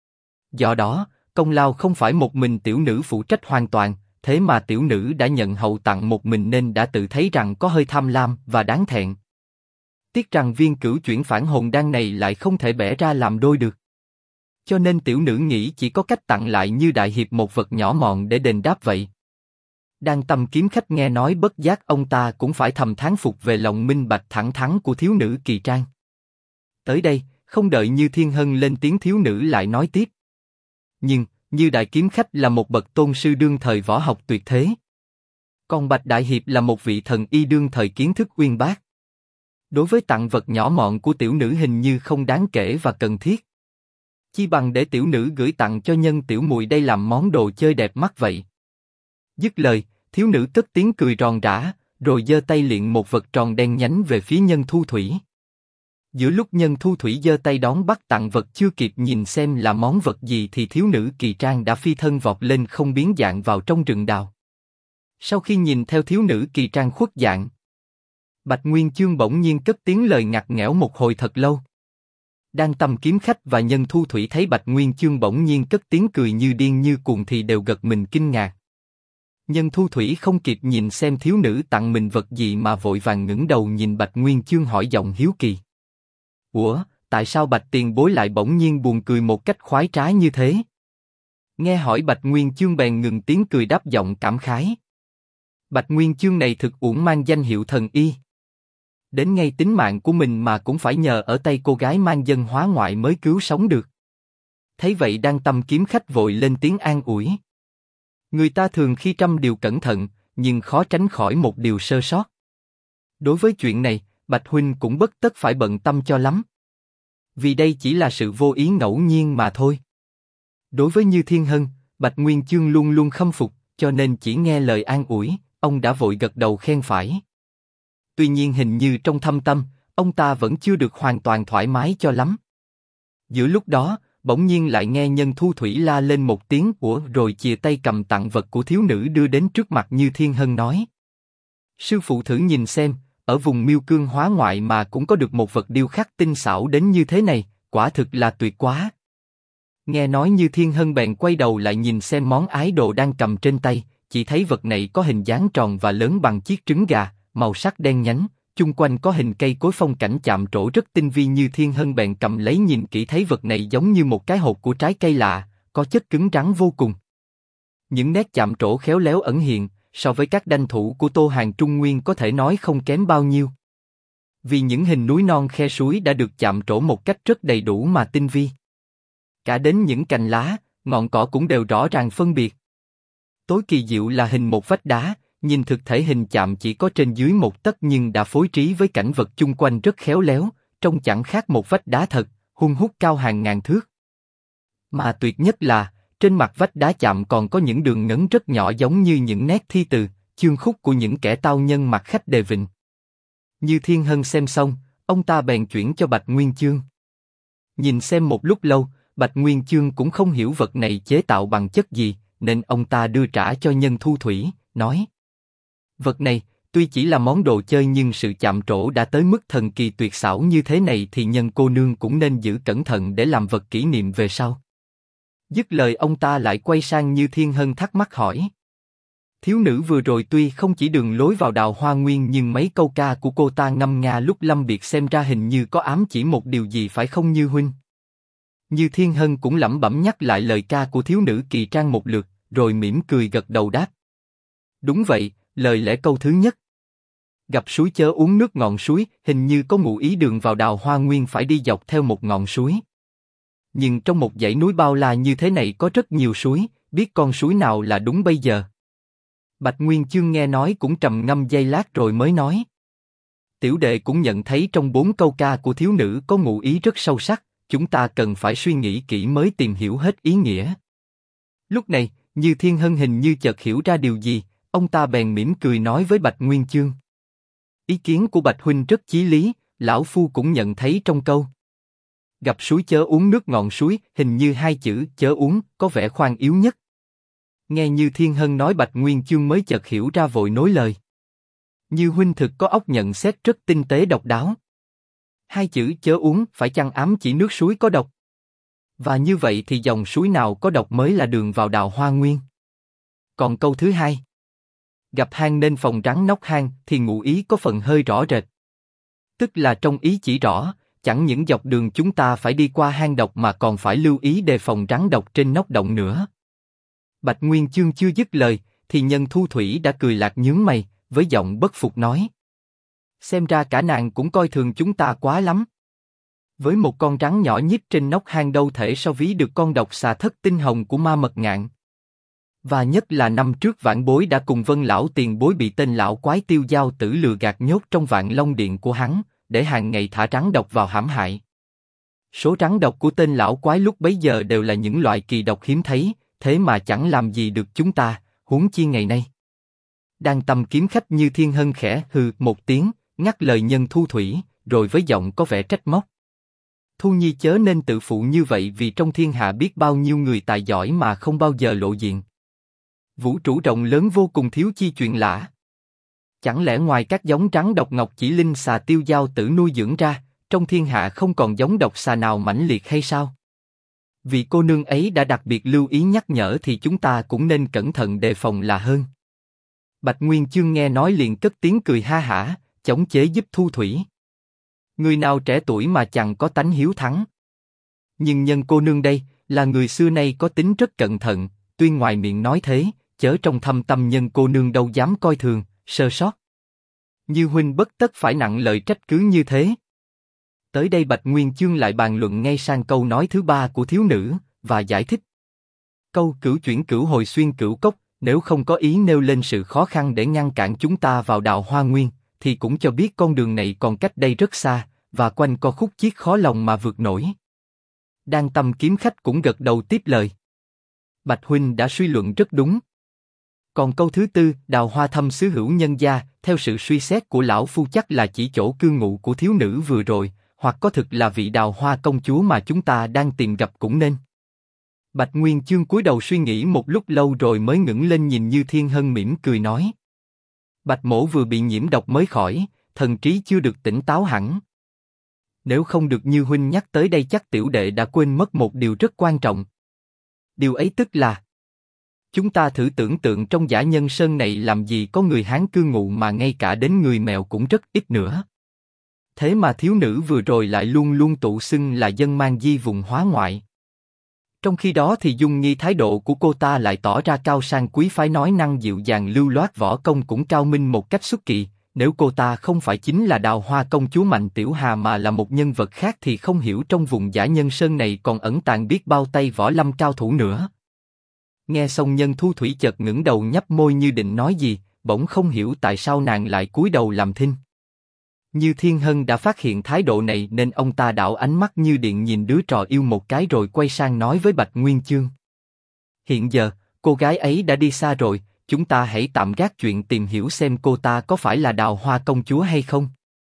Do đó, công lao không phải một mình tiểu nữ phụ trách hoàn toàn, thế mà tiểu nữ đã nhận hậu tặng một mình nên đã tự thấy rằng có hơi tham lam và đáng thẹn. Tiếc rằng viên cửu chuyển phản hồn đan này lại không thể bẻ ra làm đôi được. Cho nên tiểu nữ nghĩ chỉ có cách tặng lại Như Đại Hiệp một vật nhỏ mọn để đền đáp vậy. Đang Tâm kiếm khách nghe nói bất giác ông ta cũng phải thầm thán phục về lòng minh bạch thẳng thắn của thiếu nữ Kỳ Trang. Tới đây, không đợi Như Thiên Hân lên tiếng thiếu nữ lại nói tiếp. Nhưng, Như Đại kiếm khách là một bậc tôn sư đương thời võ học tuyệt thế. Còn Bạch Đại Hiệp là một vị thần y đương thời kiến thức uyên bác. Đối với tặng vật nhỏ mọn của tiểu nữ hình như không đáng kể và cần thiết. Chi bằng để tiểu nữ gửi tặng cho Nhân tiểu muội đây làm món đồ chơi đẹp mắt vậy. Dứt lời, thiếu nữ cất tiếng cười ròn rã, rồi giơ tay liệng một vật tròn đen nhánh về phía Nhân Thu Thủy. Giữa lúc Nhân Thu Thủy giơ tay đón bắt tặng vật chưa kịp nhìn xem là món vật gì thì thiếu nữ Kỳ Trang đã phi thân vọt lên không biến dạng vào trong rừng đào. Sau khi nhìn theo thiếu nữ Kỳ Trang khuất dạng, Bạch Nguyên Chương bỗng nhiên cất tiếng lời ngặt nghẽo một hồi thật lâu. Đang Tâm kiếm khách và Nhân Thu Thủy thấy Bạch Nguyên Chương bỗng nhiên cất tiếng cười như điên như cuồng thì đều gật mình kinh ngạc. Nhân Thu Thủy không kịp nhìn xem thiếu nữ tặng mình vật gì mà vội vàng ngẩng đầu nhìn Bạch Nguyên Chương hỏi giọng hiếu kỳ. Ủa, tại sao Bạch tiền bối lại bỗng nhiên buồn cười một cách khoái trá như thế? Nghe hỏi Bạch Nguyên Chương bèn ngừng tiếng cười đáp giọng cảm khái. Bạch Nguyên Chương này thực uổng mang danh hiệu thần y. Đến ngay tính mạng của mình mà cũng phải nhờ ở tay cô gái mang dân hóa ngoại mới cứu sống được. Thấy vậy Đang Tâm kiếm khách vội lên tiếng an ủi. Người ta thường khi trăm điều cẩn thận, nhưng khó tránh khỏi một điều sơ sót. Đối với chuyện này, Bạch huynh cũng bất tất phải bận tâm cho lắm. Vì đây chỉ là sự vô ý ngẫu nhiên mà thôi. Đối với Như Thiên Hân, Bạch Nguyên Chương luôn luôn khâm phục, cho nên chỉ nghe lời an ủi, ông đã vội gật đầu khen phải. Tuy nhiên hình như trong thâm tâm, ông ta vẫn chưa được hoàn toàn thoải mái cho lắm. Giữa lúc đó, bỗng nhiên lại nghe Nhân Thu Thủy la lên một tiếng của rồi chìa tay cầm tặng vật của thiếu nữ đưa đến trước mặt Như Thiên Hân nói. Sư phụ thử nhìn xem, ở vùng Miêu Cương Hóa ngoại mà cũng có được một vật điêu khắc tinh xảo đến như thế này, quả thực là tuyệt quá. Nghe nói Như Thiên Hân bèn quay đầu lại nhìn xem món ái đồ đang cầm trên tay, chỉ thấy vật này có hình dáng tròn và lớn bằng chiếc trứng gà, màu sắc đen nhánh, chung quanh có hình cây cối phong cảnh chạm trổ rất tinh vi. Như Thiên Hân bèn cầm lấy nhìn kỹ thấy vật này giống như một cái hộp của trái cây lạ, có chất cứng rắn vô cùng. Những nét chạm trổ khéo léo ẩn hiện, so với các đanh thủ của Tô Hàng Trung Nguyên có thể nói không kém bao nhiêu. Vì những hình núi non khe suối đã được chạm trổ một cách rất đầy đủ mà tinh vi. Cả đến những cành lá, ngọn cỏ cũng đều rõ ràng phân biệt. Tối kỳ diệu là hình một vách đá, nhìn thực thể hình chạm chỉ có trên dưới một tấc nhưng đã phối trí với cảnh vật chung quanh rất khéo léo, trông chẳng khác một vách đá thật, hun hút cao hàng ngàn thước. Mà tuyệt nhất là, trên mặt vách đá chạm còn có những đường ngấn rất nhỏ giống như những nét thi từ, chương khúc của những kẻ tao nhân mặt khách đề vịnh. Như Thiên Hân xem xong, ông ta bèn chuyển cho Bạch Nguyên Chương. Nhìn xem một lúc lâu, Bạch Nguyên Chương cũng không hiểu vật này chế tạo bằng chất gì, nên ông ta đưa trả cho Nhân Thu Thủy, nói. Vật này, tuy chỉ là món đồ chơi nhưng sự chạm trổ đã tới mức thần kỳ tuyệt xảo như thế này thì Nhân cô nương cũng nên giữ cẩn thận để làm vật kỷ niệm về sau. Dứt lời ông ta lại quay sang Như Thiên Hân thắc mắc hỏi. Thiếu nữ vừa rồi tuy không chỉ đường lối vào Đào Hoa Nguyên nhưng mấy câu ca của cô ta ngâm nga lúc lâm biệt xem ra hình như có ám chỉ một điều gì phải không Như huynh? Như Thiên Hân cũng lẩm bẩm nhắc lại lời ca của thiếu nữ kỳ trang một lượt, rồi mỉm cười gật đầu đáp. Đúng vậy, lời lẽ câu thứ nhất. Gặp suối chớ uống nước ngọn suối, hình như có ngụ ý đường vào Đào Hoa Nguyên phải đi dọc theo một ngọn suối. Nhưng trong một dãy núi bao la như thế này có rất nhiều suối, biết con suối nào là đúng bây giờ. Bạch Nguyên Chương nghe nói cũng trầm ngâm giây lát rồi mới nói. Tiểu đệ cũng nhận thấy trong 4 câu ca của thiếu nữ có ngụ ý rất sâu sắc, chúng ta cần phải suy nghĩ kỹ mới tìm hiểu hết ý nghĩa. Lúc này, Như Thiên Hân hình như chợt hiểu ra điều gì, ông ta bèn mỉm cười nói với Bạch Nguyên Chương. Ý kiến của Bạch huynh rất chí lý, lão phu cũng nhận thấy trong câu. Gặp suối chớ uống nước ngọn suối, hình như hai chữ chớ uống có vẻ khoan yếu nhất. Nghe Như Thiên Hân nói Bạch Nguyên Chương mới chợt hiểu ra vội nối lời. Như huynh thực có óc nhận xét rất tinh tế độc đáo. Hai chữ chớ uống phải chăng ám chỉ nước suối có độc? Và như vậy thì dòng suối nào có độc mới là đường vào Đào Hoa Nguyên? Còn câu thứ hai. Gặp hang nên phòng rắn nóc hang thì ngụ ý có phần hơi rõ rệt. Tức là trong ý chỉ rõ, chẳng những dọc đường chúng ta phải đi qua hang độc mà còn phải lưu ý đề phòng rắn độc trên nóc động nữa. Bạch Nguyên Chương chưa dứt lời, thì Nhân Thu Thủy đã cười lạc nhướng mày, với giọng bất phục nói. Xem ra cả nàng cũng coi thường chúng ta quá lắm. Với một con rắn nhỏ nhít trên nóc hang đâu thể so ví được con độc xà thất tinh hồng của Ma Mật Ngạn. Và nhất là năm trước vãn bối đã cùng Vân lão tiền bối bị tên lão quái Tiêu Giao Tử lừa gạt nhốt trong Vạn Long Điện của hắn, để hàng ngày thả rắn độc vào hãm hại. Số rắn độc của tên lão quái lúc bấy giờ đều là những loại kỳ độc hiếm thấy, thế mà chẳng làm gì được chúng ta, huống chi ngày nay. Đang tầm kiếm khách Như Thiên Hân khẽ hừ một tiếng, ngắt lời Nhân Thu Thủy, rồi với giọng có vẻ trách móc. Thu Nhi chớ nên tự phụ như vậy vì trong thiên hạ biết bao nhiêu người tài giỏi mà không bao giờ lộ diện. Vũ trụ rộng lớn vô cùng thiếu chi chuyện lạ. Chẳng lẽ ngoài các giống rắn độc ngọc chỉ linh xà Tiêu Giao Tử nuôi dưỡng ra, trong thiên hạ không còn giống độc xà nào mãnh liệt hay sao? Vì cô nương ấy đã đặc biệt lưu ý nhắc nhở thì chúng ta cũng nên cẩn thận đề phòng là hơn. Bạch Nguyên Chương nghe nói liền cất tiếng cười ha hả, chống chế giúp Thu Thủy. Người nào trẻ tuổi mà chẳng có tánh hiếu thắng. Nhưng Nhân cô nương đây, là người xưa nay có tính rất cẩn thận, tuy ngoài miệng nói thế, chớ trong thâm tâm Nhân cô nương đâu dám coi thường, sơ sót. Như huynh bất tất phải nặng lời trách cứ như thế. Tới đây Bạch Nguyên Chương lại bàn luận ngay sang câu nói thứ 3 của thiếu nữ, và giải thích. Câu cửu chuyển cửu hồi xuyên cửu cốc, nếu không có ý nêu lên sự khó khăn để ngăn cản chúng ta vào Đào Hoa Nguyên, thì cũng cho biết con đường này còn cách đây rất xa, và quanh co khúc chiết khó lòng mà vượt nổi. Đang tâm kiếm khách cũng gật đầu tiếp lời. Bạch huynh đã suy luận rất đúng. Còn câu thứ tư, đào hoa thâm xứ hữu nhân gia, theo sự suy xét của lão phu chắc là chỉ chỗ cư ngụ của thiếu nữ vừa rồi, hoặc có thực là vị đào hoa công chúa mà chúng ta đang tìm gặp cũng nên. Bạch Nguyên Chương cúi đầu suy nghĩ một lúc lâu rồi mới ngẩng lên nhìn Như Thiên Hân mỉm cười nói. Bạch mỗ vừa bị nhiễm độc mới khỏi, thần trí chưa được tỉnh táo hẳn. Nếu không được Như huynh nhắc tới đây chắc tiểu đệ đã quên mất một điều rất quan trọng. Điều ấy tức là chúng ta thử tưởng tượng trong Dã Nhân Sơn này làm gì có người Hán cư ngụ mà ngay cả đến người mèo cũng rất ít nữa. Thế mà thiếu nữ vừa rồi lại luôn luôn tự xưng là dân mang di vùng hóa ngoại. Trong khi đó thì Dung Nhi thái độ của cô ta lại tỏ ra cao sang quý phái, nói năng dịu dàng lưu loát, võ công cũng cao minh một cách xuất kỳ. Nếu cô ta không phải chính là Đào Hoa công chúa Mạnh Tiểu Hà mà là một nhân vật khác thì không hiểu trong vùng Dã Nhân Sơn này còn ẩn tàng biết bao tay võ lâm cao thủ nữa. Nghe xong Nhân Thu Thủy chợt ngẩng đầu nhấp môi như định nói gì, bỗng không hiểu tại sao nàng lại cúi đầu làm thinh. Như Thiên Hân đã phát hiện thái độ này nên ông ta đảo ánh mắt như điện nhìn đứa trò yêu một cái rồi quay sang nói với Bạch Nguyên Chương. Hiện giờ, cô gái ấy đã đi xa rồi, chúng ta hãy tạm gác chuyện tìm hiểu xem cô ta có phải là Đào Hoa công chúa hay không.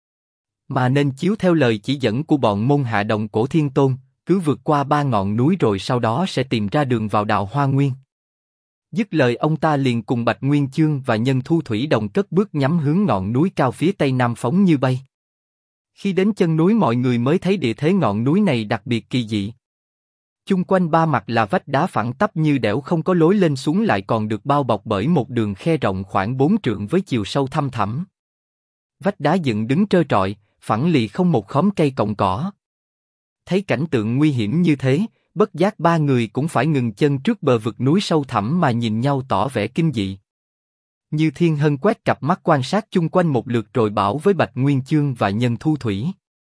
Mà nên chiếu theo lời chỉ dẫn của bọn môn hạ Đồng Cổ Thiên Tôn, cứ vượt qua 3 ngọn núi rồi sau đó sẽ tìm ra đường vào Đào Hoa Nguyên. Dứt lời ông ta liền cùng Bạch Nguyên Chương và Nhân Thu Thủy đồng cất bước nhắm hướng ngọn núi cao phía tây nam phóng như bay. Khi đến chân núi mọi người mới thấy địa thế ngọn núi này đặc biệt kỳ dị. Chung quanh ba mặt là vách đá phẳng tắp như đẽo không có lối lên xuống, lại còn được bao bọc bởi một đường khe rộng khoảng 4 trượng với chiều sâu thăm thẳm. Vách đá dựng đứng trơ trọi, phẳng lì không một khóm cây cọng cỏ. Thấy cảnh tượng nguy hiểm như thế, bất giác ba người cũng phải ngừng chân trước bờ vực núi sâu thẳm mà nhìn nhau tỏ vẻ kinh dị. Như Thiên Hân quét cặp mắt quan sát chung quanh một lượt rồi bảo với Bạch Nguyên Chương và Nhân Thu Thủy.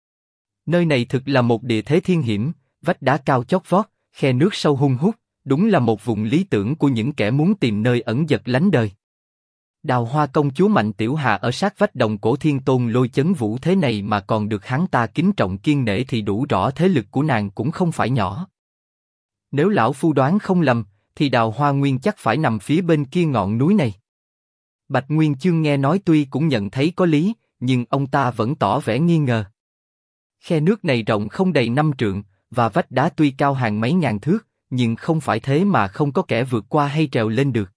Nơi này thực là một địa thế thiên hiểm, vách đá cao chót vót, khe nước sâu hun hút, đúng là một vùng lý tưởng của những kẻ muốn tìm nơi ẩn giật lánh đời. Đào Hoa công chúa Mạnh Tiểu Hà ở sát vách Đồng Cổ Thiên Tôn Lôi Chấn Vũ thế này mà còn được hắn ta kính trọng kiêng nể thì đủ rõ thế lực của nàng cũng không phải nhỏ. Nếu lão phu đoán không lầm, thì Đào Hoa Nguyên chắc phải nằm phía bên kia ngọn núi này. Bạch Nguyên Chương nghe nói tuy cũng nhận thấy có lý, nhưng ông ta vẫn tỏ vẻ nghi ngờ. Khe nước này rộng không đầy 5 trượng, và vách đá tuy cao hàng mấy ngàn thước, nhưng không phải thế mà không có kẻ vượt qua hay trèo lên được.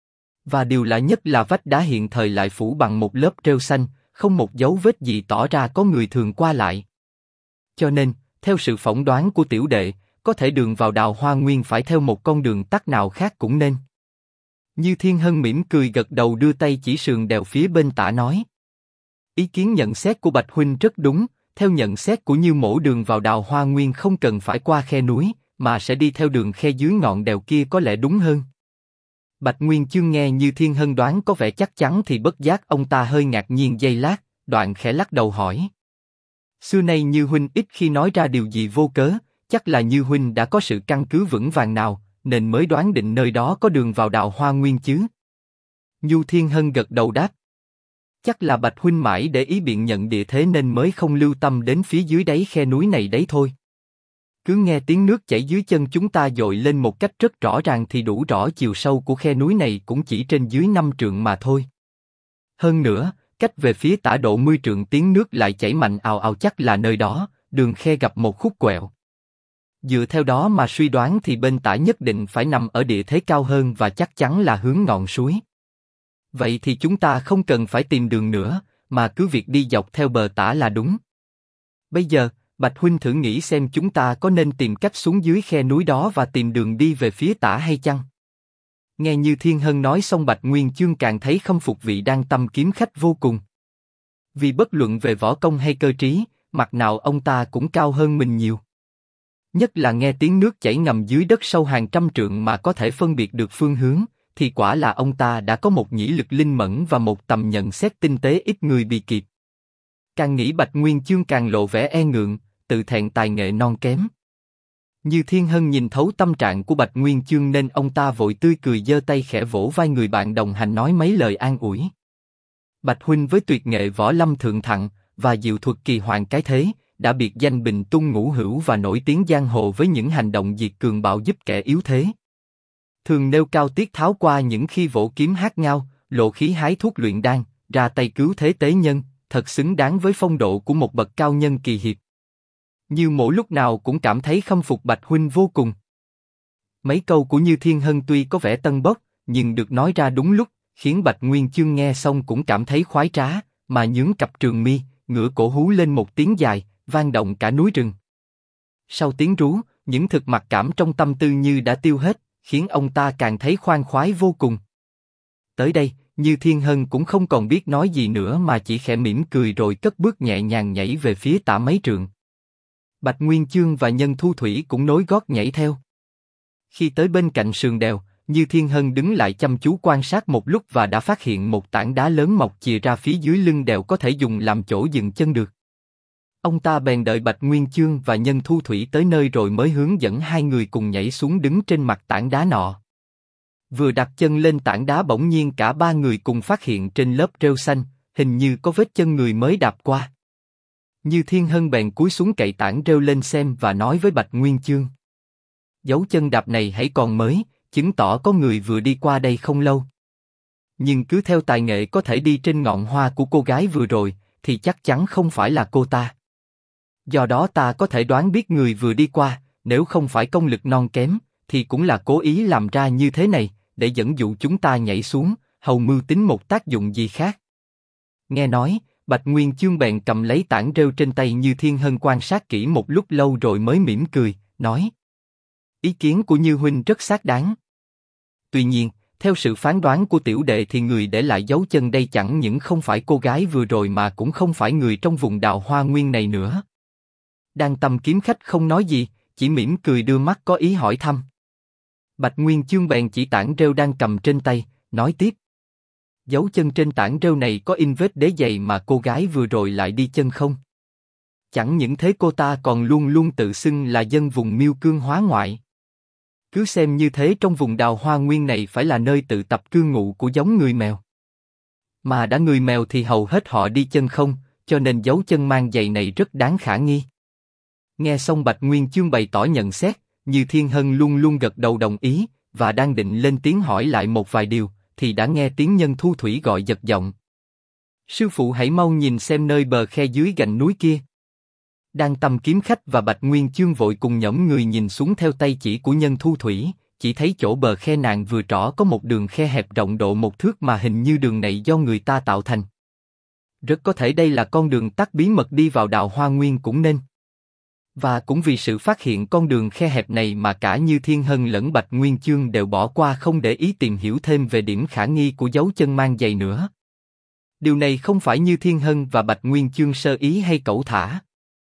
Và điều lạ nhất là vách đá hiện thời lại phủ bằng một lớp rêu xanh, không một dấu vết gì tỏ ra có người thường qua lại. Cho nên, theo sự phỏng đoán của tiểu đệ, có thể đường vào Đào Hoa Nguyên phải theo một con đường tắt nào khác cũng nên. Như Thiên Hân mỉm cười gật đầu đưa tay chỉ sườn đèo phía bên tả nói. Ý kiến nhận xét của Bạch huynh rất đúng, theo nhận xét của Như mỗ đường vào Đào Hoa Nguyên không cần phải qua khe núi, mà sẽ đi theo đường khe dưới ngọn đèo kia có lẽ đúng hơn. Bạch Nguyên Chương nghe Như Thiên Hân đoán có vẻ chắc chắn thì bất giác ông ta hơi ngạc nhiên giây lát, đoạn khẽ lắc đầu hỏi. Xưa nay Như huynh ít khi nói ra điều gì vô cớ, chắc là Như huynh đã có sự căn cứ vững vàng nào, nên mới đoán định nơi đó có đường vào Đào Hoa Nguyên chứ? Như Thiên Hân gật đầu đáp. Chắc là Bạch huynh mãi để ý biện nhận địa thế nên mới không lưu tâm đến phía dưới đáy khe núi này đấy thôi. Cứ nghe tiếng nước chảy dưới chân chúng ta dội lên một cách rất rõ ràng thì đủ rõ chiều sâu của khe núi này cũng chỉ trên dưới 5 trượng mà thôi. Hơn nữa, cách về phía tả độ 10 trượng tiếng nước lại chảy mạnh ào ào, chắc là nơi đó, đường khe gặp một khúc quẹo. Dựa theo đó mà suy đoán thì bên tả nhất định phải nằm ở địa thế cao hơn và chắc chắn là hướng ngọn suối. Vậy thì chúng ta không cần phải tìm đường nữa, mà cứ việc đi dọc theo bờ tả là đúng. Bây giờ, Bạch huynh thử nghĩ xem chúng ta có nên tìm cách xuống dưới khe núi đó và tìm đường đi về phía tả hay chăng? Nghe Như Thiên Hân nói xong Bạch Nguyên Chương càng thấy khâm phục vị Đan Tâm kiếm khách vô cùng. Vì bất luận về võ công hay cơ trí, mặt nào ông ta cũng cao hơn mình nhiều. Nhất là nghe tiếng nước chảy ngầm dưới đất sâu hàng trăm trượng mà có thể phân biệt được phương hướng, thì quả là ông ta đã có một nhĩ lực linh mẫn và một tầm nhận xét tinh tế ít người bì kịp. Càng nghĩ Bạch Nguyên Chương càng lộ vẻ e ngượng, tự thẹn tài nghệ non kém. Như Thiên Hân nhìn thấu tâm trạng của Bạch Nguyên Chương nên ông ta vội tươi cười giơ tay khẽ vỗ vai người bạn đồng hành nói mấy lời an ủi. Bạch huynh với tuyệt nghệ võ lâm thượng thặng và diệu thuật kỳ hoàn cái thế, đã biệt danh bình tung ngũ hữu và nổi tiếng giang hồ với những hành động diệt cường bạo giúp kẻ yếu thế. thường nêu cao tiết tháo qua những khi vỗ kiếm hát ngao, lộ khí hái thuốc luyện đan, ra tay cứu thế tế nhân, thật xứng đáng với phong độ của một bậc cao nhân kỳ hiệp. Như Mỗ lúc nào cũng cảm thấy khâm phục Bạch huynh vô cùng. Mấy câu của Như Thiên Hân tuy có vẻ tân bốc, nhưng được nói ra đúng lúc, khiến Bạch Nguyên Chương nghe xong cũng cảm thấy khoái trá, mà nhướng cặp trường mi, ngửa cổ hú lên một tiếng dài, vang động cả núi rừng. Sau tiếng rú, những thực mặc cảm trong tâm tư như đã tiêu hết, khiến ông ta càng thấy khoan khoái vô cùng. Tới đây, Như Thiên Hân cũng không còn biết nói gì nữa mà chỉ khẽ mỉm cười rồi cất bước nhẹ nhàng nhảy về phía Tả mấy trượng. Bạch Nguyên Chương và Nhân Thu Thủy cũng nối gót nhảy theo. Khi tới bên cạnh sườn đèo, Như Thiên Hân đứng lại chăm chú quan sát một lúc và đã phát hiện một tảng đá lớn mọc chìa ra phía dưới lưng đèo có thể dùng làm chỗ dừng chân được. Ông ta bèn đợi Bạch Nguyên Chương và Nhân Thu Thủy tới nơi rồi mới hướng dẫn hai người cùng nhảy xuống đứng trên mặt tảng đá nọ. Vừa đặt chân lên tảng đá bỗng nhiên cả ba người cùng phát hiện trên lớp rêu xanh, hình như có vết chân người mới đạp qua. Như Thiên Hân bèn cúi xuống cậy tảng rêu lên xem và nói với Bạch Nguyên Chương. Dấu chân đạp này hãy còn mới, chứng tỏ có người vừa đi qua đây không lâu. Nhưng cứ theo tài nghệ có thể đi trên ngọn hoa của cô gái vừa rồi, thì chắc chắn không phải là cô ta. Do đó ta có thể đoán biết người vừa đi qua, nếu không phải công lực non kém, thì cũng là cố ý làm ra như thế này, để dẫn dụ chúng ta nhảy xuống, hầu mưu tính một tác dụng gì khác. Nghe nói, Bạch Nguyên Chương bèn cầm lấy tảng rêu trên tay Như Thiên Hân quan sát kỹ một lúc lâu rồi mới mỉm cười, nói: Ý kiến của Như huynh rất xác đáng. Tuy nhiên, theo sự phán đoán của tiểu đệ thì người để lại dấu chân đây chẳng những không phải cô gái vừa rồi mà cũng không phải người trong vùng Đào Hoa Nguyên này nữa. Đang Tâm kiếm khách không nói gì, chỉ mỉm cười đưa mắt có ý hỏi thăm. Bạch Nguyên Chương bèn chỉ tảng rêu đang cầm trên tay, nói tiếp: Dấu chân trên tảng rêu này có in vết đế giày mà cô gái vừa rồi lại đi chân không? Chẳng những thế cô ta còn luôn luôn tự xưng là dân vùng Miêu Cương Hóa ngoại. Cứ xem như thế trong vùng Đào Hoa Nguyên này phải là nơi tự tập cư ngụ của giống người mèo. Mà đã người mèo thì hầu hết họ đi chân không, cho nên dấu chân mang giày này rất đáng khả nghi. Nghe xong Bạch Nguyên Chương bày tỏ nhận xét, Như Thiên Hân luôn luôn gật đầu đồng ý, và đang định lên tiếng hỏi lại một vài điều, thì đã nghe tiếng Nhân Thu Thủy gọi giật giọng. Sư phụ hãy mau nhìn xem nơi bờ khe dưới gành núi kia. Đang Tâm kiếm khách và Bạch Nguyên Chương vội cùng nhõm người nhìn xuống theo tay chỉ của Nhân Thu Thủy, chỉ thấy chỗ bờ khe nàng vừa trỏ có một đường khe hẹp rộng độ 1 thước mà hình như đường này do người ta tạo thành. Rất có thể đây là con đường tắt bí mật đi vào Đào Hoa Nguyên cũng nên. Và cũng vì sự phát hiện con đường khe hẹp này mà cả Như Thiên Hân lẫn Bạch Nguyên Chương đều bỏ qua không để ý tìm hiểu thêm về điểm khả nghi của dấu chân mang giày nữa. Điều này không phải Như Thiên Hân và Bạch Nguyên Chương sơ ý hay cẩu thả.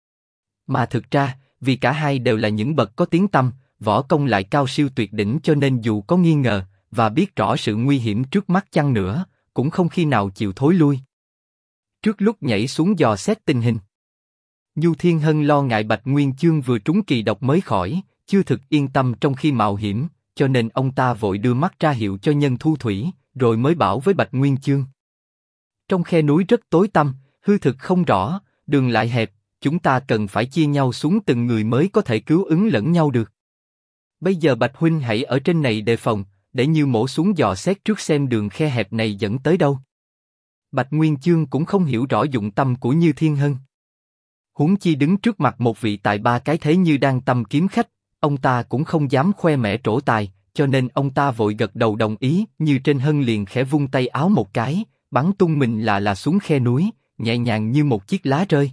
Mà thực ra, vì cả hai đều là những bậc có tiếng tăm, võ công lại cao siêu tuyệt đỉnh cho nên dù có nghi ngờ, và biết rõ sự nguy hiểm trước mắt chăng nữa, cũng không khi nào chịu thối lui. Trước lúc nhảy xuống dò xét tình hình, Như Thiên Hân lo ngại Bạch Nguyên Chương vừa trúng kỳ độc mới khỏi, chưa thực yên tâm trong khi mạo hiểm, cho nên ông ta vội đưa mắt ra hiệu cho Nhân Thu Thủy, rồi mới bảo với Bạch Nguyên Chương. Trong khe núi rất tối tăm, hư thực không rõ, đường lại hẹp, chúng ta cần phải chia nhau xuống từng người mới có thể cứu ứng lẫn nhau được. Bây giờ Bạch huynh hãy ở trên này đề phòng, để Như mỗ xuống dò xét trước xem đường khe hẹp này dẫn tới đâu. Bạch Nguyên Chương cũng không hiểu rõ dụng tâm của Như Thiên Hân. Huống chi đứng trước mặt một vị tài ba cái thế như Đang Tâm kiếm khách, ông ta cũng không dám khoe mẽ trổ tài, cho nên ông ta vội gật đầu đồng ý. Như trên Hân liền khẽ vung tay áo một cái, bắn tung mình là xuống khe núi, nhẹ nhàng như một chiếc lá rơi.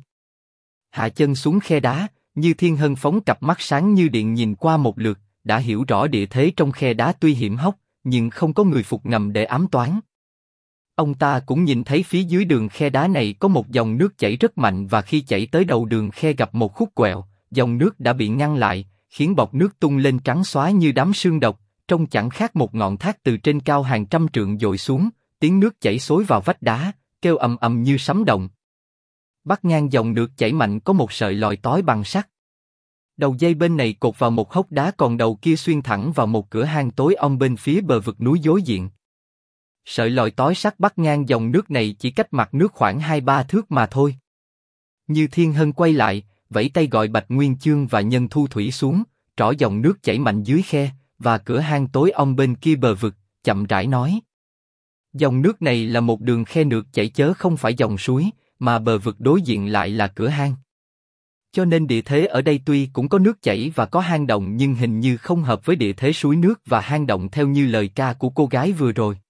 Hạ chân xuống khe đá, Như Thiên Hân phóng cặp mắt sáng như điện nhìn qua một lượt, đã hiểu rõ địa thế trong khe đá tuy hiểm hóc, nhưng không có người phục ngầm để ám toán. Ông ta cũng nhìn thấy phía dưới đường khe đá này có một dòng nước chảy rất mạnh và khi chảy tới đầu đường khe gặp một khúc quẹo, dòng nước đã bị ngăn lại, khiến bọt nước tung lên trắng xóa như đám sương độc, trông chẳng khác một ngọn thác từ trên cao hàng trăm trượng dội xuống, tiếng nước chảy xối vào vách đá, kêu ầm ầm như sấm động. Bắc ngang dòng nước chảy mạnh có một sợi lòi tói bằng sắt. Đầu dây bên này cột vào một hốc đá còn đầu kia xuyên thẳng vào một cửa hang tối om bên phía bờ vực núi đối diện. Sợi lòi tói sắt bắc ngang dòng nước này chỉ cách mặt nước khoảng 2-3 thước mà thôi. Như Thiên Hân quay lại, vẫy tay gọi Bạch Nguyên Chương và Nhân Thu Thủy xuống, trỏ dòng nước chảy mạnh dưới khe, và cửa hang tối om bên kia bờ vực, chậm rãi nói. Dòng nước này là một đường khe nước chảy chớ không phải dòng suối, mà bờ vực đối diện lại là cửa hang. Cho nên địa thế ở đây tuy cũng có nước chảy và có hang động nhưng hình như không hợp với địa thế suối nước và hang động theo như lời ca của cô gái vừa rồi.